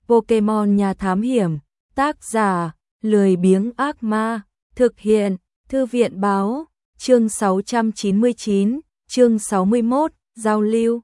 Pokemon nhà thám hiểm, tác giả, lười biếng ác ma, thực hiện, thư viện báo, chương 699, chương 61, giao lưu.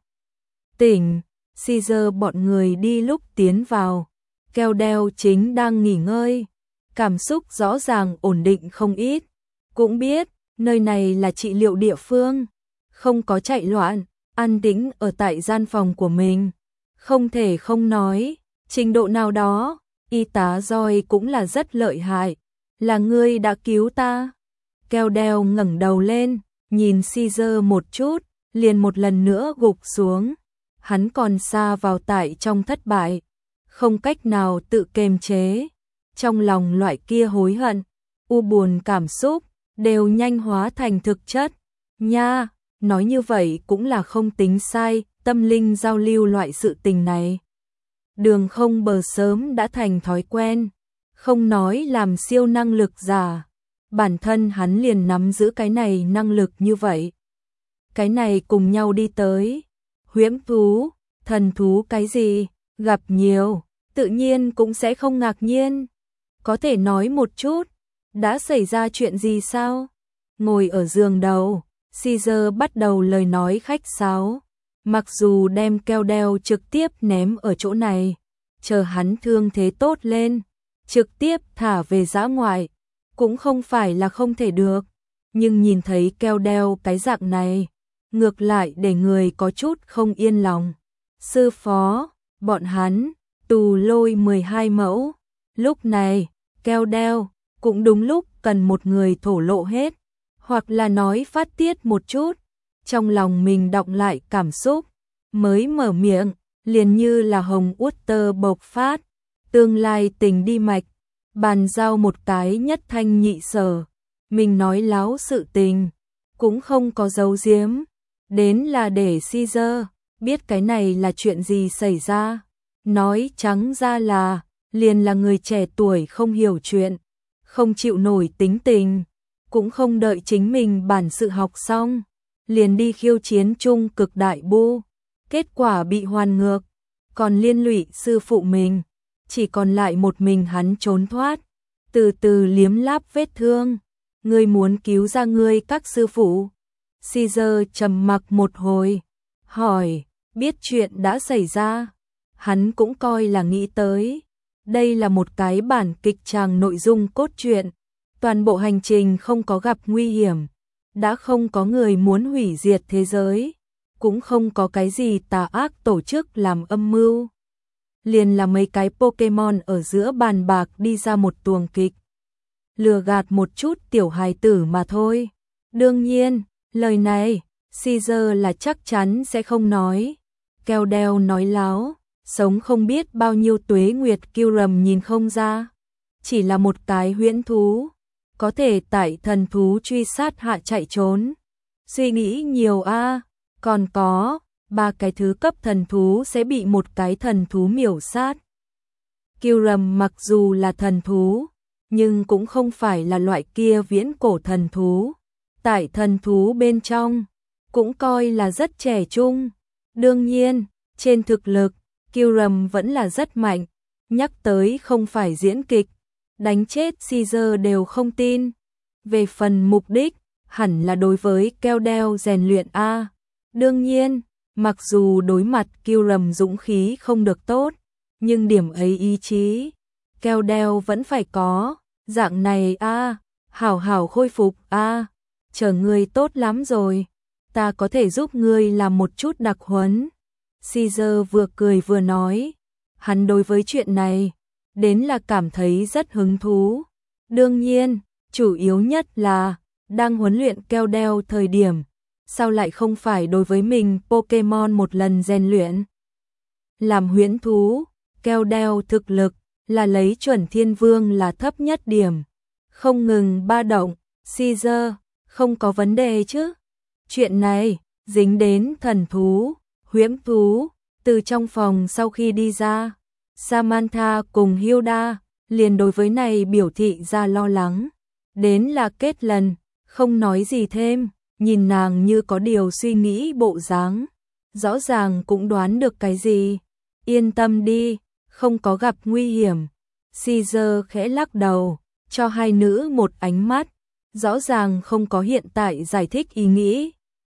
Tỉnh, Caesar bọn người đi lúc tiến vào, Keldeo chính đang nghỉ ngơi, cảm xúc rõ ràng ổn định không ít, cũng biết, nơi này là trị liệu địa phương, không có chạy loạn, an tĩnh ở tại gian phòng của mình, không thể không nói, trình độ nào đó, y tá Joy cũng là rất lợi hại, là ngươi đã cứu ta. Keldeo ngẩng đầu lên, nhìn Caesar một chút, liền một lần nữa gục xuống, hắn còn xa vào tại trong thất bại, không cách nào tự kiềm chế, trong lòng loại kia hối hận, u buồn cảm xúc, đều nhanh hóa thành thực chất, nha, nói như vậy cũng là không tính sai, tâm linh giao lưu loại sự tình này. Đường Không Bờ sớm đã thành thói quen, không nói làm siêu năng lực giả, bản thân hắn liền nắm giữ cái này năng lực như vậy. Cái này cùng nhau đi tới, huyễn thú, thần thú cái gì, gặp nhiều, tự nhiên cũng sẽ không ngạc nhiên. Có thể nói một chút, đã xảy ra chuyện gì sao? Ngồi ở giường đầu, Caesar bắt đầu lời nói khách sáo. Mặc dù đem Keldeo trực tiếp ném ở chỗ này, chờ hắn thương thế tốt lên, trực tiếp thả về dã ngoại, cũng không phải là không thể được. Nhưng nhìn thấy Keldeo cái dạng này, ngược lại để người có chút không yên lòng. Sư phó, bọn hắn, tù lôi 12 mẫu. Lúc này, Keldeo cũng đúng lúc cần một người thổ lộ hết, hoặc là nói phát tiết một chút, trong lòng mình đọng lại cảm xúc, mới mở miệng, liền như là hồng uất tơ bộc phát, tương lai tình đi mạch, bàn giao một cái nhất thanh nhị sở, mình nói láo sự tình, cũng không có giấu giếm, đến là để Caesar biết cái này là chuyện gì xảy ra, nói trắng ra là, liền là người trẻ tuổi không hiểu chuyện, không chịu nổi tính tình, cũng không đợi chính mình bản sự học xong, liền đi khiêu chiến trung cực đại bu, kết quả bị hoàn ngược, còn liên lụy sư phụ mình, chỉ còn lại một mình hắn trốn thoát, từ từ liếm láp vết thương, ngươi muốn cứu ra ngươi các sư phụ. Caesar trầm mặc một hồi, hỏi, biết chuyện đã xảy ra, hắn cũng coi là nghĩ tới, đây là một cái bản kịch tràng nội dung cốt truyện, toàn bộ hành trình không có gặp nguy hiểm, đã không có người muốn hủy diệt thế giới, cũng không có cái gì tà ác tổ chức làm âm mưu. Liền là mấy cái Pokemon ở giữa bàn bạc đi ra một tuồng kịch, lừa gạt một chút tiểu hài tử mà thôi. Đương nhiên, lời này, Caesar là chắc chắn sẽ không nói. Keldeo nói láo, sống không biết bao nhiêu tuế nguyệt Kyurem nhìn không ra. Chỉ là một cái huyễn thú, có thể tại thần thú truy sát hạ chạy trốn. Suy nghĩ nhiều a, còn có, 3 cái thứ cấp thần thú sẽ bị một cái thần thú miểu sát. Kyurem mặc dù là thần thú, nhưng cũng không phải là loại kia viễn cổ thần thú. Tại thần thú bên trong, cũng coi là rất trẻ trung. Đương nhiên, trên thực lực, Kyurem vẫn là rất mạnh. Nhắc tới không phải diễn kịch, đánh chết Caesar đều không tin. Về phần mục đích, hẳn là đối với Keldeo rèn luyện a. Đương nhiên, mặc dù đối mặt Kyurem dũng khí không được tốt, nhưng điểm ấy ý chí, Keldeo vẫn phải có. Dạng này a, hảo hảo khôi phục a, chờ ngươi tốt lắm rồi, ta có thể giúp ngươi làm một chút đặc huấn. Caesar vừa cười vừa nói, hắn đối với chuyện này, đến là cảm thấy rất hứng thú. Đương nhiên, chủ yếu nhất là, đang huấn luyện Keldeo thời điểm, sao lại không phải đối với mình Pokemon một lần rèn luyện. Làm huyễn thú, Keldeo thực lực, là lấy chuẩn thiên vương là thấp nhất điểm. Không ngừng ba động, Caesar, không có vấn đề chứ. Chuyện này, dính đến thần thú, huyễn thú, từ trong phòng sau khi đi ra. Samantha cùng Hilda, liền đối với này biểu thị ra lo lắng. Đến là kết lần, không nói gì thêm, nhìn nàng như có điều suy nghĩ bộ dáng. Rõ ràng cũng đoán được cái gì. Yên tâm đi. không có gặp nguy hiểm. Caesar khẽ lắc đầu, cho hai nữ một ánh mắt, rõ ràng không có hiện tại giải thích ý nghĩ.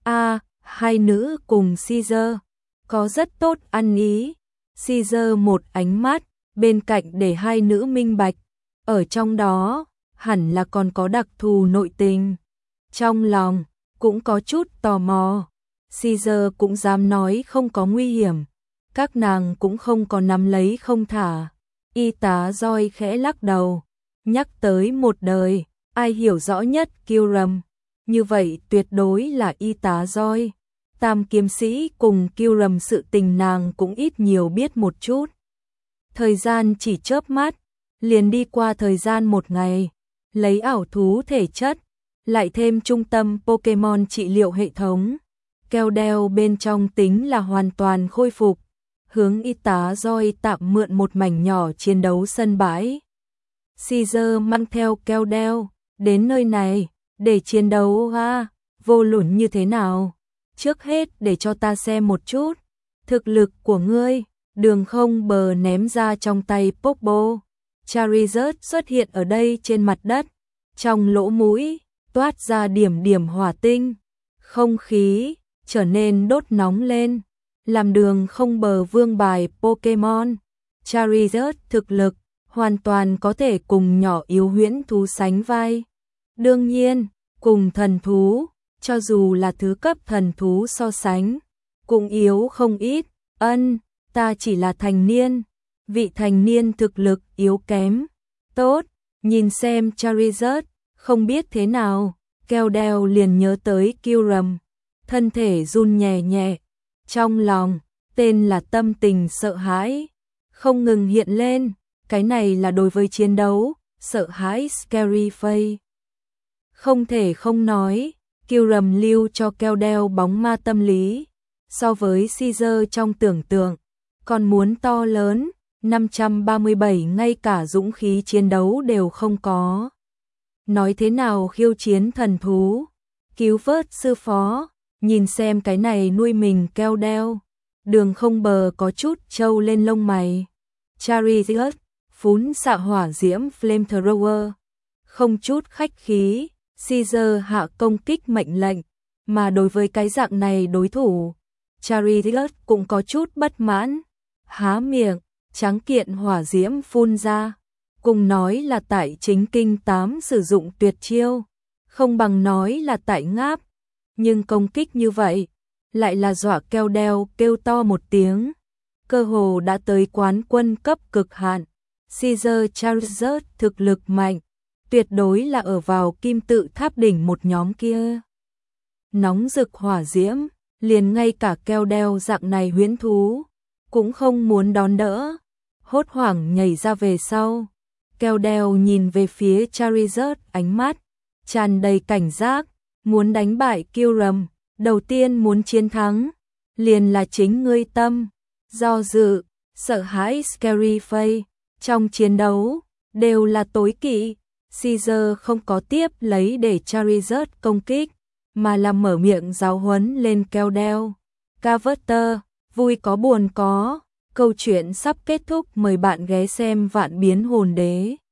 Hai nữ cùng Caesar có rất tốt ăn ý. Caesar một ánh mắt, bên cạnh để hai nữ minh bạch, ở trong đó hẳn là còn có đặc thù nội tình. Trong lòng cũng có chút tò mò. Caesar cũng dám nói không có nguy hiểm, các nàng cũng không có nắm lấy không thả. Y tá Joy khẽ lắc đầu, nhắc tới một đời, ai hiểu rõ nhất Kiram, như vậy tuyệt đối là y tá Joy. Tam kiếm sĩ cùng Kiram sự tình nàng cũng ít nhiều biết một chút. Thời gian chỉ chớp mắt, liền đi qua thời gian một ngày, lấy ảo thú thể chất, lại thêm trung tâm Pokemon trị liệu hệ thống. Keo đeo bên trong tính là hoàn toàn khôi phục, hướng y tá Joy tạm mượn một mảnh nhỏ chiến đấu sân bãi. Caesar mang theo keo đeo, đến nơi này, để chiến đấu vô luận như thế nào. Trước hết để cho ta xem một chút, thực lực của ngươi. Đường không bờ ném ra trong tay Popo. Charizard xuất hiện ở đây trên mặt đất, trong lỗ mũi, toát ra điểm điểm hỏa tinh. Không khí trở nên đốt nóng lên, làm đường không bờ vương bài Pokemon. Charizard thực lực hoàn toàn có thể cùng nhỏ yếu huyễn thú sánh vai. Đương nhiên, cùng thần thú, cho dù là thứ cấp thần thú so sánh, cũng yếu không ít. Ta chỉ là thành niên, vị thành niên thực lực yếu kém. Tốt, nhìn xem Charizard, không biết thế nào, Keo đeo liền nhớ tới Kiram, thân thể run nhẹ nhẹ, trong lòng, tên là tâm tình sợ hãi, không ngừng hiện lên, cái này là đối với chiến đấu, sợ hãi scary face. Không thể không nói, Kiram lưu cho Keo đeo bóng ma tâm lý, so với Caesar trong tưởng tượng, còn muốn to lớn, 537 ngay cả dũng khí chiến đấu đều không có. Nói thế nào khiêu chiến thần thú, cứu vớt sư phó, nhìn xem cái này nuôi mình Keo đeo. Đường không bờ có chút trâu lên lông mày. Charizard, phún xạ hỏa diễm flamethrower. Không chút khách khí, Caesar hạ công kích mệnh lệnh, mà đối với cái dạng này đối thủ, Charizard cũng có chút bất mãn. Há miệng, trắng kiện hỏa diễm phun ra, cùng nói là tại chính kinh 8 sử dụng tuyệt chiêu, không bằng nói là tại ngáp, nhưng công kích như vậy, lại là dọa Keo đeo kêu to một tiếng, cơ hồ đã tới quán quân cấp cực hạn. Caesar Charizard thực lực mạnh, tuyệt đối là ở vào kim tự tháp đỉnh một nhóm kia. Nóng rực hỏa diễm, liền ngay cả Keo đeo dạng này huyễn thú cũng không muốn đón đỡ, hốt hoảng nhảy ra về sau. Keo đeo nhìn về phía Charizard, ánh mắt tràn đầy cảnh giác, muốn đánh bại Kiram, đầu tiên muốn chiến thắng, liền là chính ngươi tâm, do dự, sợ hãi scary face, trong chiến đấu, đều là tối kỵ. Caesar không có tiếp lấy để Charizard công kích, mà là mở miệng giáo huấn lên Keo đeo. Carver, vui có buồn có, câu chuyện sắp kết thúc, mời bạn ghé xem Vạn Biến Hồn Đế.